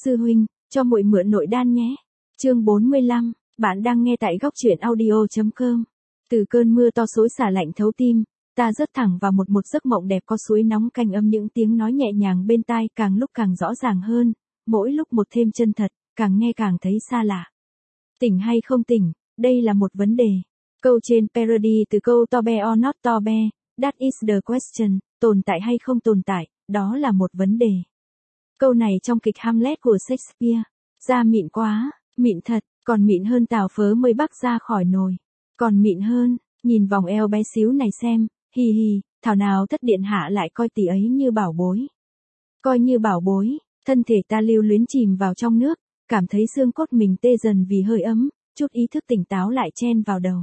Sư huynh, cho muội mượn nội đan nhé. Chương 45, bạn đang nghe tại góc truyện audio.com. Từ cơn mưa to xối xả lạnh thấu tim, ta rớt thẳng vào một giấc mộng đẹp có suối nóng canh âm, những tiếng nói nhẹ nhàng bên tai càng lúc càng rõ ràng hơn, mỗi lúc một thêm chân thật, càng nghe càng thấy xa lạ. Tỉnh hay không tỉnh, đây là một vấn đề. Câu trên parody từ câu to be or not to be, that is the question, tồn tại hay không tồn tại, đó là một vấn đề. Câu này trong kịch Hamlet của Shakespeare. Da mịn quá, mịn thật, còn mịn hơn tàu phớ mới bắc ra khỏi nồi. Còn mịn hơn, nhìn vòng eo bé xíu này xem, hì hì, thảo nào thất điện hạ lại coi tỷ ấy như bảo bối. Coi như bảo bối, thân thể ta lưu luyến chìm vào trong nước, cảm thấy xương cốt mình tê dần vì hơi ấm, chút ý thức tỉnh táo lại chen vào đầu.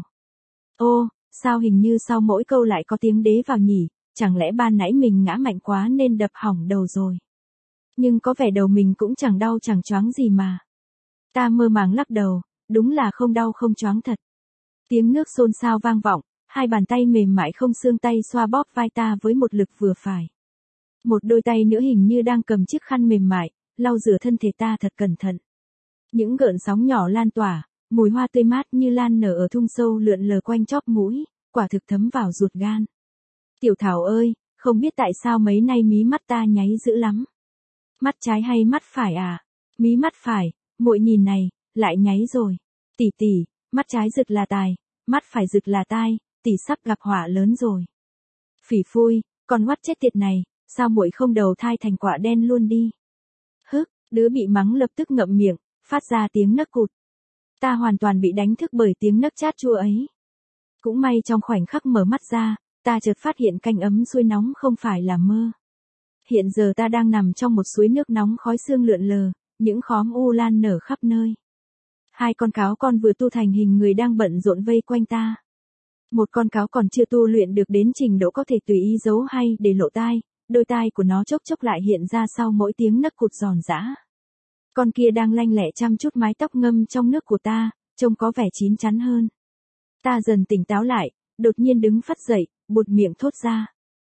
Ô, sao hình như sau mỗi câu lại có tiếng đế vào nhỉ, chẳng lẽ ban nãy mình ngã mạnh quá nên đập hỏng đầu rồi. Nhưng có vẻ đầu mình cũng chẳng đau chẳng choáng gì mà. Ta mơ màng lắc đầu, đúng là không đau không choáng thật. Tiếng nước xôn xao vang vọng, hai bàn tay mềm mại không xương tay xoa bóp vai ta với một lực vừa phải. Một đôi tay nữa hình như đang cầm chiếc khăn mềm mại, lau rửa thân thể ta thật cẩn thận. Những gợn sóng nhỏ lan tỏa, mùi hoa tươi mát như lan nở ở thung sâu lượn lờ quanh chóp mũi, quả thực thấm vào ruột gan. Tiểu Thảo ơi, không biết tại sao mấy nay mí mắt ta nháy dữ lắm. Mắt trái hay mắt phải à? Mí mắt phải, muội nhìn này, lại nháy rồi. Tỷ tỷ, mắt trái rực là tài, mắt phải rực là tai, tỷ sắp gặp họa lớn rồi. Phỉ phui, con oắt chết tiệt này, sao muội không đầu thai thành quả đen luôn đi? Hức, đứa bị mắng lập tức ngậm miệng, phát ra tiếng nấc cụt. Ta hoàn toàn bị đánh thức bởi tiếng nấc chát chua ấy. Cũng may trong khoảnh khắc mở mắt ra, ta chợt phát hiện canh ấm suối nóng không phải là mơ. Hiện giờ ta đang nằm trong một suối nước nóng khói sương lượn lờ, những khóm u lan nở khắp nơi. Hai con cáo con vừa tu thành hình người đang bận rộn vây quanh ta. Một con cáo còn chưa tu luyện được đến trình độ có thể tùy ý giấu hay để lộ tai, đôi tai của nó chốc chốc lại hiện ra sau mỗi tiếng nấc cụt giòn giã. Con kia đang lanh lẹ chăm chút mái tóc ngâm trong nước của ta, trông có vẻ chín chắn hơn. Ta dần tỉnh táo lại, đột nhiên đứng phắt dậy, buột miệng thốt ra.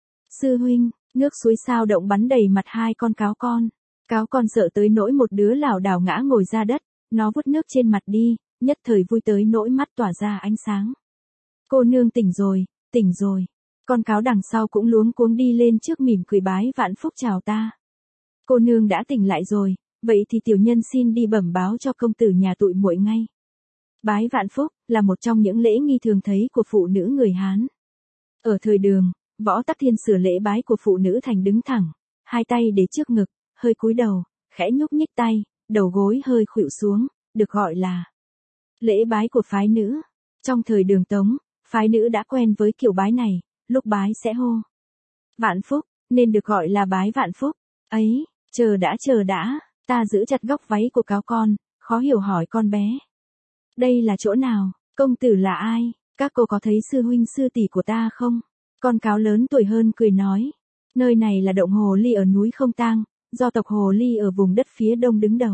Sư huynh, nước suối sao động bắn đầy mặt hai con cáo con. Cáo con sợ tới nỗi một đứa lảo đảo ngã ngồi ra đất, nó vút nước trên mặt đi, nhất thời vui tới nỗi mắt tỏa ra ánh sáng. Cô nương tỉnh rồi, tỉnh rồi. Con cáo đằng sau cũng luống cuống đi lên trước mỉm cười bái vạn phúc chào ta. Cô nương đã tỉnh lại rồi, vậy thì tiểu nhân xin đi bẩm báo cho công tử nhà tụi muội ngay. Bái vạn phúc là một trong những lễ nghi thường thấy của phụ nữ người Hán. Ở thời Đường, Võ Tắc Thiên sửa lễ bái của phụ nữ thành đứng thẳng, hai tay để trước ngực, hơi cúi đầu, khẽ nhúc nhích tay, đầu gối hơi khuỵu xuống, được gọi là lễ bái của phái nữ. Trong thời Đường Tống, phái nữ đã quen với kiểu bái này, lúc bái sẽ hô vạn phúc, nên được gọi là bái vạn phúc. Ấy, chờ đã, ta giữ chặt góc váy của cáo con, khó hiểu hỏi con bé. Đây là chỗ nào, công tử là ai, các cô có thấy sư huynh sư tỷ của ta không? Con cáo lớn tuổi hơn cười nói, nơi này là động Hồ Ly ở núi Không Tang, do tộc Hồ Ly ở vùng đất phía đông đứng đầu.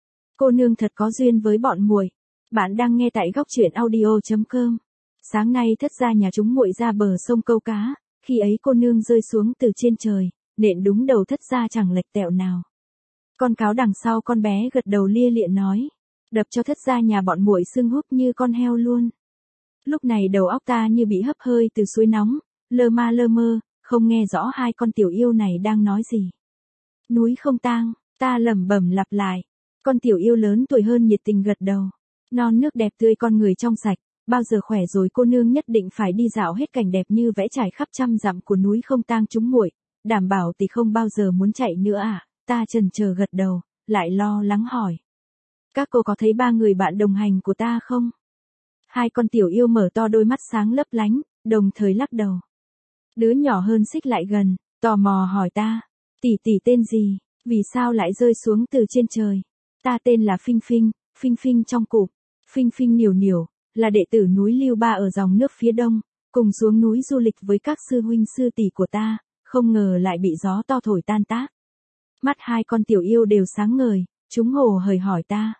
Cô nương thật có duyên với bọn muội. Bạn đang nghe tại góc truyện audio.com. Sáng nay Thất gia nhà chúng muội ra bờ sông câu cá, khi ấy cô nương rơi xuống từ trên trời, nện đúng đầu Thất gia chẳng lệch tẹo nào. Con cáo đằng sau con bé gật đầu lia lịa nói, đập cho Thất gia nhà bọn muội sưng húp như con heo luôn. Lúc này đầu óc ta như bị hấp hơi từ suối nóng, lơ mơ, không nghe rõ hai con tiểu yêu này đang nói gì. Núi Không Tang, ta lẩm bẩm lặp lại. Con tiểu yêu lớn tuổi hơn nhiệt tình gật đầu. Non nước đẹp tươi con người trong sạch, bao giờ khỏe rồi cô nương nhất định phải đi dạo hết cảnh đẹp như vẽ trải khắp trăm dặm của núi Không Tang chúng muội, đảm bảo tỷ không bao giờ muốn chạy nữa à? Ta chần chờ gật đầu, lại lo lắng hỏi. Các cô có thấy ba người bạn đồng hành của ta không? Hai con tiểu yêu mở to đôi mắt sáng lấp lánh, đồng thời lắc đầu. Đứa nhỏ hơn xích lại gần, tò mò hỏi ta, tỷ tên gì, vì sao lại rơi xuống từ trên trời? Ta tên là Phinh Phinh trong cụm. Phinh Niểu, là đệ tử núi Lưu Ba ở dòng nước phía đông, cùng xuống núi du lịch với các sư huynh sư tỷ của ta, không ngờ lại bị gió to thổi tan tác. Mắt hai con tiểu yêu đều sáng ngời, chúng hồ hởi hỏi ta.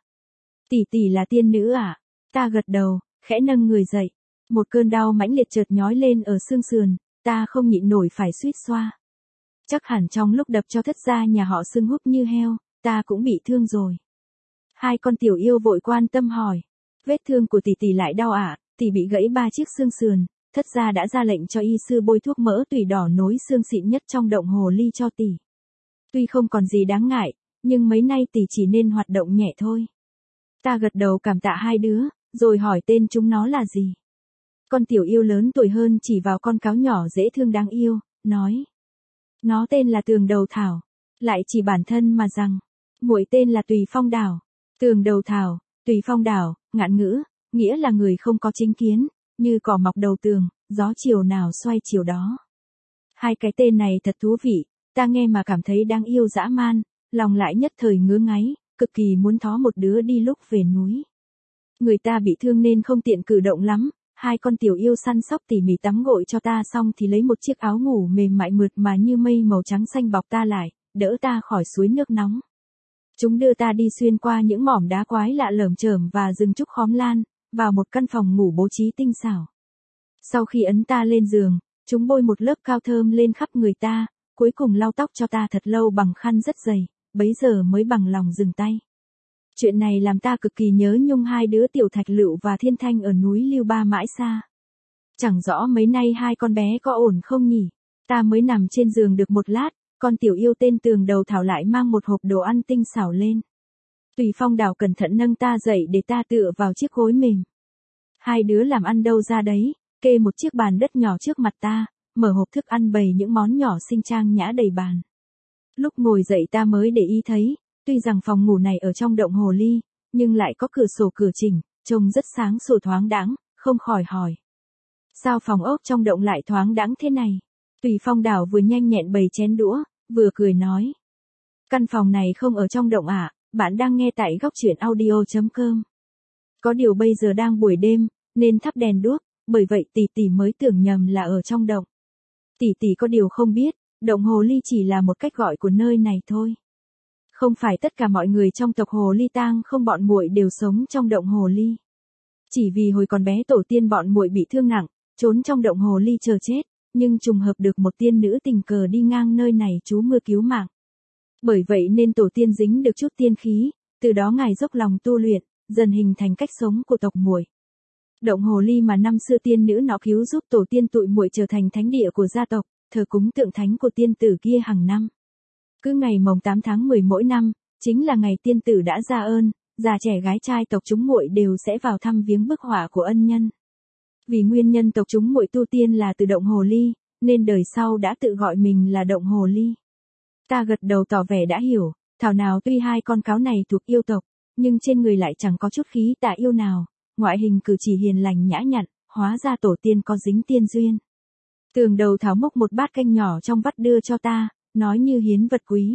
Tỷ là tiên nữ à? Ta gật đầu, khẽ nâng người dậy. Một cơn đau mãnh liệt chợt nhói lên ở xương sườn, ta không nhịn nổi phải suýt xoa. Chắc hẳn trong lúc đập cho Thất gia nhà họ sưng húp như heo, ta cũng bị thương rồi. Hai con tiểu yêu vội quan tâm hỏi. Vết thương của tỷ tỷ lại đau ạ, tỷ bị gãy 3 chiếc xương sườn, thất gia đã ra lệnh cho y sư bôi thuốc mỡ tủy đỏ nối xương xịn nhất trong động hồ ly cho tỷ. Tuy không còn gì đáng ngại, nhưng mấy nay tỷ chỉ nên hoạt động nhẹ thôi. Ta gật đầu cảm tạ hai đứa, rồi hỏi tên chúng nó là gì. Con tiểu yêu lớn tuổi hơn chỉ vào con cáo nhỏ dễ thương đáng yêu, nói. Nó tên là Tường Đầu Thảo. Lại chỉ bản thân mà rằng, muội tên là Tùy Phong Đảo. Tường Đầu Thảo, Tùy Phong Đảo, ngạn ngữ, nghĩa là người không có chính kiến, như cỏ mọc đầu tường, gió chiều nào xoay chiều đó. Hai cái tên này thật thú vị, ta nghe mà cảm thấy đáng yêu dã man, lòng lại nhất thời ngứa ngáy, cực kỳ muốn thó một đứa đi lúc về núi. Người ta bị thương nên không tiện cử động lắm, hai con tiểu yêu săn sóc tỉ mỉ tắm gội cho ta xong thì lấy một chiếc áo ngủ mềm mại mượt mà như mây màu trắng xanh bọc ta lại, đỡ ta khỏi suối nước nóng. Chúng đưa ta đi xuyên qua những mỏm đá quái lạ lởm chởm và rừng trúc khóm lan, vào một căn phòng ngủ bố trí tinh xảo. Sau khi ấn ta lên giường, chúng bôi một lớp cao thơm lên khắp người ta, cuối cùng lau tóc cho ta thật lâu bằng khăn rất dày, bấy giờ mới bằng lòng dừng tay. Chuyện này làm ta cực kỳ nhớ nhung hai đứa Tiểu Thạch Lựu và Thiên Thanh ở núi Lưu Ba mãi xa. Chẳng rõ mấy nay hai con bé có ổn không nhỉ? Ta mới nằm trên giường được một lát, con tiểu yêu tên Tường Đầu Thảo lại mang một hộp đồ ăn tinh xảo lên. Tùy Phong Đảo cẩn thận nâng ta dậy để ta tựa vào chiếc gối mềm. Hai đứa làm ăn đâu ra đấy, kê một chiếc bàn đất nhỏ trước mặt ta, mở hộp thức ăn bày những món nhỏ xinh trang nhã đầy bàn. Lúc ngồi dậy ta mới để ý thấy, tuy rằng phòng ngủ này ở trong động hồ ly, nhưng lại có cửa sổ cửa chỉnh, trông rất sáng sủa thoáng đãng, không khỏi hỏi. Sao phòng ốc trong động lại thoáng đãng thế này? Tùy Phong Đảo vừa nhanh nhẹn bày chén đũa, vừa cười nói. Căn phòng này không ở trong động ạ, bạn đang nghe tại góc truyện audio.com. Có điều bây giờ đang buổi đêm, nên thắp đèn đuốc, bởi vậy tỷ tỷ mới tưởng nhầm là ở trong động. Tỷ tỷ có điều không biết, động hồ ly chỉ là một cách gọi của nơi này thôi. Không phải tất cả mọi người trong tộc hồ ly tang không bọn muội đều sống trong động hồ ly. Chỉ vì hồi còn bé tổ tiên bọn muội bị thương nặng, trốn trong động hồ ly chờ chết, nhưng trùng hợp được một tiên nữ tình cờ đi ngang nơi này trú mưa cứu mạng. Bởi vậy nên tổ tiên dính được chút tiên khí, từ đó ngài dốc lòng tu luyện, dần hình thành cách sống của tộc muội. Động hồ ly mà năm xưa tiên nữ nó cứu giúp tổ tiên tụi muội trở thành thánh địa của gia tộc, thờ cúng tượng thánh của tiên tử kia hàng năm. Cứ ngày mồng 8 tháng 10 mỗi năm, chính là ngày tiên tử đã ra ơn, già trẻ gái trai tộc chúng muội đều sẽ vào thăm viếng bức họa của ân nhân. Vì nguyên nhân tộc chúng muội tu tiên là từ động hồ ly, nên đời sau đã tự gọi mình là động hồ ly. Ta gật đầu tỏ vẻ đã hiểu, thảo nào tuy hai con cáo này thuộc yêu tộc, nhưng trên người lại chẳng có chút khí tà yêu nào, ngoại hình cử chỉ hiền lành nhã nhặn, hóa ra tổ tiên có dính tiên duyên. Tường Đầu Thảo múc một bát canh nhỏ trong vắt đưa cho ta, nói như hiến vật quý.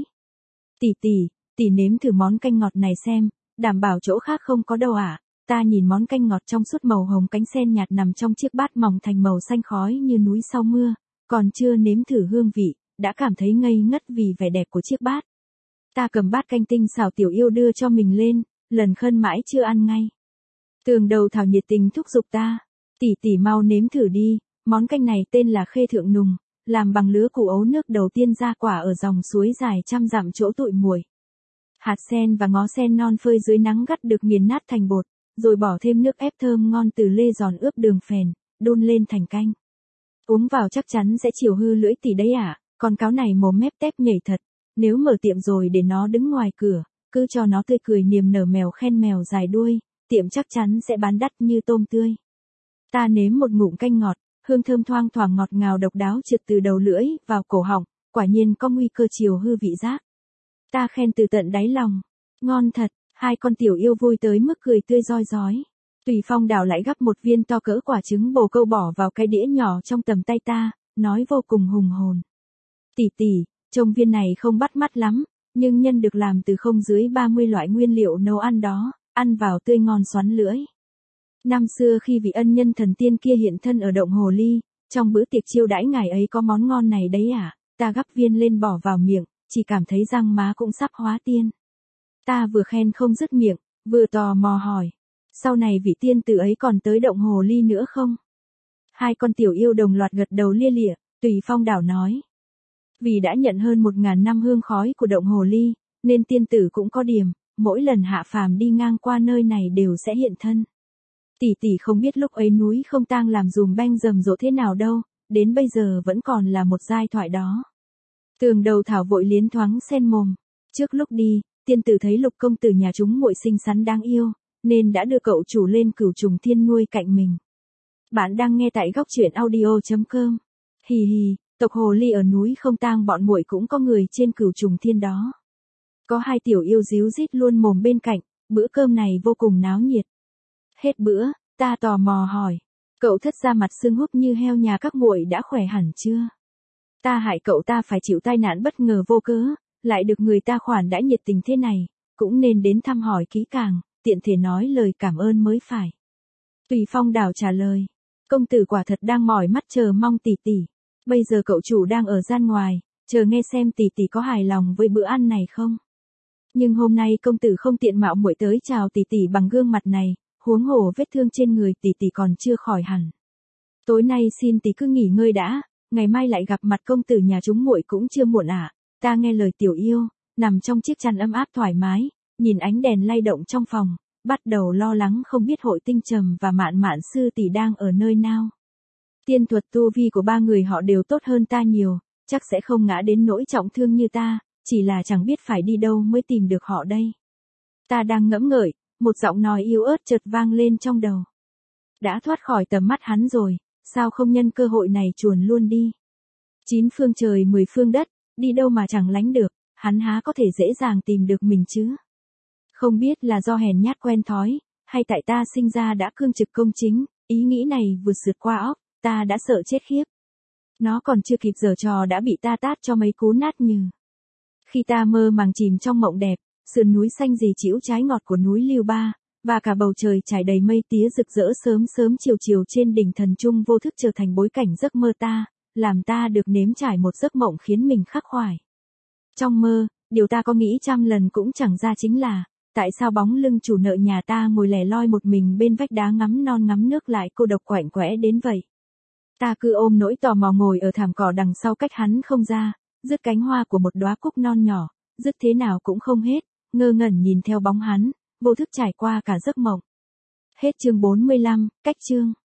Tỷ nếm thử món canh ngọt này xem, đảm bảo chỗ khác không có đâu ạ. Ta nhìn món canh ngọt trong suốt màu hồng cánh sen nhạt nằm trong chiếc bát mỏng thành màu xanh khói như núi sau mưa, còn chưa nếm thử hương vị, đã cảm thấy ngây ngất vì vẻ đẹp của chiếc bát. Ta cầm bát canh tinh xảo tiểu yêu đưa cho mình lên, lần khân mãi chưa ăn ngay. Tường Đầu Thảo nhiệt tình thúc giục ta, tỷ mau nếm thử đi, món canh này tên là Khê Thượng Nùng, làm bằng lứa củ ấu nước đầu tiên ra quả ở dòng suối dài trăm dặm chỗ tụi muội. Hạt sen và ngó sen non phơi dưới nắng gắt được nghiền nát thành bột, rồi bỏ thêm nước ép thơm ngon từ lê giòn ướp đường phèn, đun lên thành canh. Uống vào chắc chắn sẽ chiều hư lưỡi tỷ đấy ạ, con cáo này mồm mép tép nhảy thật, nếu mở tiệm rồi để nó đứng ngoài cửa, cứ cho nó tươi cười niềm nở mèo khen mèo dài đuôi, tiệm chắc chắn sẽ bán đắt như tôm tươi. Ta nếm một ngụm canh ngọt, hương thơm thoang thoảng ngọt ngào độc đáo trượt từ đầu lưỡi vào cổ họng, quả nhiên có nguy cơ chiều hư vị giác. Ta khen từ tận đáy lòng, ngon thật, hai con tiểu yêu vui tới mức cười tươi rói rói. Tùy Phong Đảo lại gắp một viên to cỡ quả trứng bồ câu bỏ vào cái đĩa nhỏ trong tầm tay ta, nói vô cùng hùng hồn. Tỷ, trông viên này không bắt mắt lắm, nhưng nhân được làm từ không dưới 30 loại nguyên liệu nấu ăn đó, ăn vào tươi ngon xoắn lưỡi. Năm xưa khi vị ân nhân thần tiên kia hiện thân ở động hồ ly, trong bữa tiệc chiêu đãi ngài ấy có món ngon này đấy à, ta gắp viên lên bỏ vào miệng, chỉ cảm thấy răng má cũng sắp hóa tiên. Ta vừa khen không dứt miệng, vừa tò mò hỏi, sau này vị tiên tử ấy còn tới động hồ ly nữa không? Hai con tiểu yêu đồng loạt gật đầu lia lịa, Tùy Phong Đảo nói. Vì đã nhận hơn 1000 năm hương khói của động hồ ly, nên tiên tử cũng có điểm, mỗi lần hạ phàm đi ngang qua nơi này đều sẽ hiện thân. Tỷ tỷ không biết lúc ấy núi không tang làm dùm beng rầm rộ thế nào đâu, đến bây giờ vẫn còn là một giai thoại đó. Tường Đầu Thảo vội liến thoáng xen mồm. Trước lúc đi, tiên tử thấy Lục công tử nhà chúng muội xinh xắn đáng yêu, nên đã đưa cậu chủ lên Cửu Trùng Thiên nuôi cạnh mình. Bạn đang nghe tại góc truyện audio.com. Hì hì, tộc hồ ly ở núi không tang bọn muội cũng có người trên Cửu Trùng Thiên đó. Có hai tiểu yêu díu dít luôn mồm bên cạnh, bữa cơm này vô cùng náo nhiệt. Hết bữa, ta tò mò hỏi, cậu thất ra mặt sưng húp như heo nhà các muội đã khỏe hẳn chưa? Ta hại cậu ta phải chịu tai nạn bất ngờ vô cớ, lại được người ta khoản đãi nhiệt tình thế này, cũng nên đến thăm hỏi kỹ càng, tiện thể nói lời cảm ơn mới phải. Tùy Phong Đảo trả lời, công tử quả thật đang mỏi mắt chờ mong tỷ tỷ. Bây giờ cậu chủ đang ở gian ngoài, chờ nghe xem tỷ tỷ có hài lòng với bữa ăn này không. Nhưng hôm nay công tử không tiện mạo muội tới chào tỷ tỷ bằng gương mặt này, huống hồ vết thương trên người tỷ tỷ còn chưa khỏi hẳn. Tối nay xin tỷ cứ nghỉ ngơi đã, ngày mai lại gặp mặt công tử nhà chúng muội cũng chưa muộn ạ. Ta nghe lời tiểu yêu, nằm trong chiếc chăn ấm áp thoải mái, nhìn ánh đèn lay động trong phòng, bắt đầu lo lắng không biết Hội Tinh Trầm và Mạn Mạn sư tỷ đang ở nơi nào. Tiên thuật tu vi của ba người họ đều tốt hơn ta nhiều, chắc sẽ không ngã đến nỗi trọng thương như ta, chỉ là chẳng biết phải đi đâu mới tìm được họ đây. Ta đang ngẫm ngợi, một giọng nói yếu ớt chợt vang lên trong đầu. Đã thoát khỏi tầm mắt hắn rồi, sao không nhân cơ hội này chuồn luôn đi. 9 phương trời 10 phương đất, đi đâu mà chẳng lánh được, hắn há có thể dễ dàng tìm được mình chứ. Không biết là do hèn nhát quen thói, hay tại ta sinh ra đã cương trực công chính, ý nghĩ này vừa sượt qua óc, ta đã sợ chết khiếp. Nó còn chưa kịp giở trò đã bị ta tát cho mấy cú nát nhừ. Khi ta mơ màng chìm trong mộng đẹp, sườn núi xanh rì chĩu trái ngọt của núi Lưu Ba, và cả bầu trời trải đầy mây tía rực rỡ sớm sớm chiều chiều trên đỉnh Thần Trung vô thức trở thành bối cảnh giấc mơ ta, làm ta được nếm trải một giấc mộng khiến mình khắc khoải. Trong mơ, điều ta có nghĩ trăm lần cũng chẳng ra chính là, tại sao bóng lưng chủ nợ nhà ta ngồi lẻ loi một mình bên vách đá ngắm non ngắm nước lại cô độc quạnh quẽ đến vậy. Ta cứ ôm nỗi tò mò ngồi ở thảm cỏ đằng sau cách hắn không ra, rứt cánh hoa của một đóa cúc non nhỏ, rứt thế nào cũng không hết, ngơ ngẩn nhìn theo bóng hắn, vô thức trải qua cả giấc mộng. Hết chương 45, cách chương.